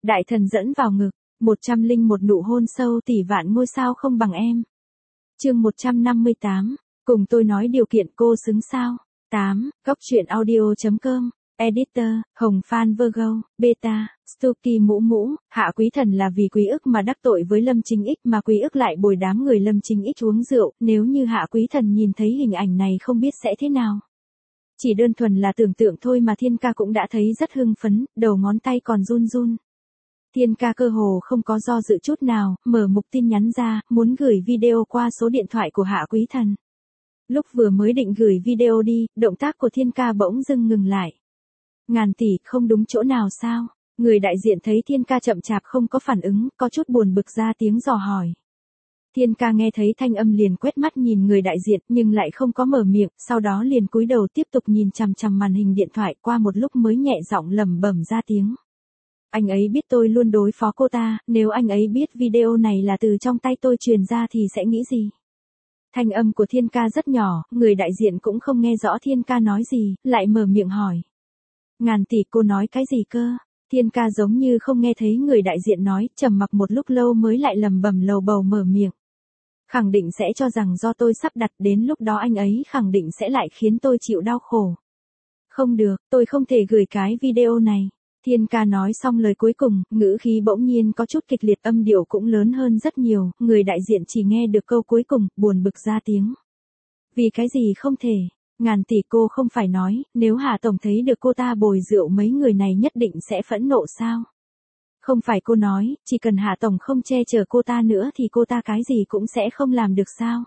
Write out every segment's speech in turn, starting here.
Đại thần dẫn vào ngực, 101 nụ hôn sâu tỷ vạn ngôi sao không bằng em. Chương 158, cùng tôi nói điều kiện cô xứng sao. 8, góc truyện audio.com, Editor, Hồng Phan Virgo, Beta, Stucky Mũ Mũ, Hạ Quý Thần là vì Quý Ức mà đắc tội với Lâm Chính Ích mà Quý Ức lại bồi đám người Lâm Chính Ích uống rượu, nếu như Hạ Quý Thần nhìn thấy hình ảnh này không biết sẽ thế nào. Chỉ đơn thuần là tưởng tượng thôi mà Thiên Ca cũng đã thấy rất hưng phấn, đầu ngón tay còn run run. Thiên Ca cơ hồ không có do dự chút nào, mở mục tin nhắn ra, muốn gửi video qua số điện thoại của Hạ Quý Thần. Lúc vừa mới định gửi video đi, động tác của Thiên Ca bỗng dưng ngừng lại. Ngàn tỷ, không đúng chỗ nào sao? Người đại diện thấy Thiên Ca chậm chạp không có phản ứng, có chút buồn bực ra tiếng dò hỏi. Thiên Ca nghe thấy thanh âm liền quét mắt nhìn người đại diện nhưng lại không có mở miệng, sau đó liền cúi đầu tiếp tục nhìn chằm chằm màn hình điện thoại, qua một lúc mới nhẹ giọng lẩm bẩm ra tiếng. Anh ấy biết tôi luôn đối phó cô ta, nếu anh ấy biết video này là từ trong tay tôi truyền ra thì sẽ nghĩ gì? Thanh âm của Thiên Ca rất nhỏ, người đại diện cũng không nghe rõ Thiên Ca nói gì, lại mở miệng hỏi. Ngàn tỷ, cô nói cái gì cơ? Thiên Ca giống như không nghe thấy người đại diện nói, trầm mặc một lúc lâu mới lại lẩm bẩm lầu bầu mở miệng. Khẳng định sẽ cho rằng do tôi sắp đặt, đến lúc đó anh ấy khẳng định sẽ lại khiến tôi chịu đau khổ. Không được, tôi không thể gửi cái video này. Thiên Ca nói xong lời cuối cùng, ngữ khí bỗng nhiên có chút kịch liệt, âm điệu cũng lớn hơn rất nhiều, người đại diện chỉ nghe được câu cuối cùng, buồn bực ra tiếng. Vì cái gì không thể? Ngàn tỷ, cô không phải nói, nếu Hà Tổng thấy được cô ta bồi rượu mấy người này nhất định sẽ phẫn nộ sao? Không phải cô nói, chỉ cần Hà Tổng không che chở cô ta nữa thì cô ta cái gì cũng sẽ không làm được sao?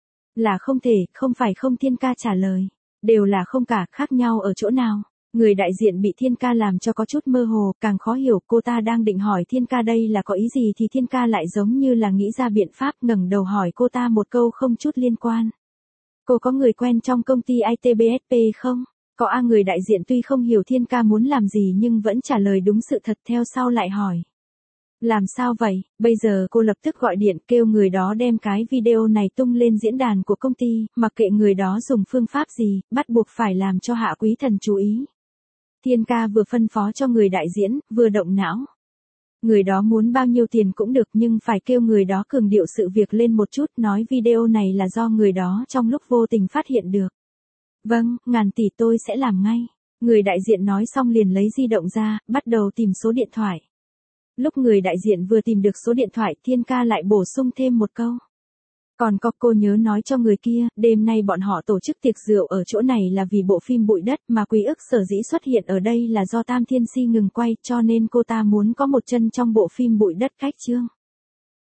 Là không thể, không phải không. Thiên Ca trả lời. Đều là không cả, khác nhau ở chỗ nào? Người đại diện bị Thiên Ca làm cho có chút mơ hồ, càng khó hiểu, cô ta đang định hỏi Thiên Ca đây là có ý gì thì Thiên Ca lại giống như là nghĩ ra biện pháp, ngẩng đầu hỏi cô ta một câu không chút liên quan. Cô có người quen trong công ty ITBSP không? Có a. Người đại diện tuy không hiểu Thiên Ca muốn làm gì nhưng vẫn trả lời đúng sự thật, theo sau lại hỏi. Làm sao vậy? Bây giờ cô lập tức gọi điện kêu người đó đem cái video này tung lên diễn đàn của công ty, mặc kệ người đó dùng phương pháp gì, bắt buộc phải làm cho Hạ Quý Thần chú ý. Thiên Ca vừa phân phó cho người đại diễn, vừa động não. Người đó muốn bao nhiêu tiền cũng được nhưng phải kêu người đó cường điệu sự việc lên một chút, nói video này là do người đó trong lúc vô tình phát hiện được. Vâng, ngàn tỷ, tôi sẽ làm ngay. Người đại diện nói xong liền lấy di động ra, bắt đầu tìm số điện thoại. Lúc người đại diện vừa tìm được số điện thoại, Thiên Ca lại bổ sung thêm một câu. Còn có, cô nhớ nói cho người kia, đêm nay bọn họ tổ chức tiệc rượu ở chỗ này là vì bộ phim Bụi Đất, mà Quý Ức sở dĩ xuất hiện ở đây là do Tam Thiên Si ngừng quay, cho nên cô ta muốn có một chân trong bộ phim Bụi Đất khách trương.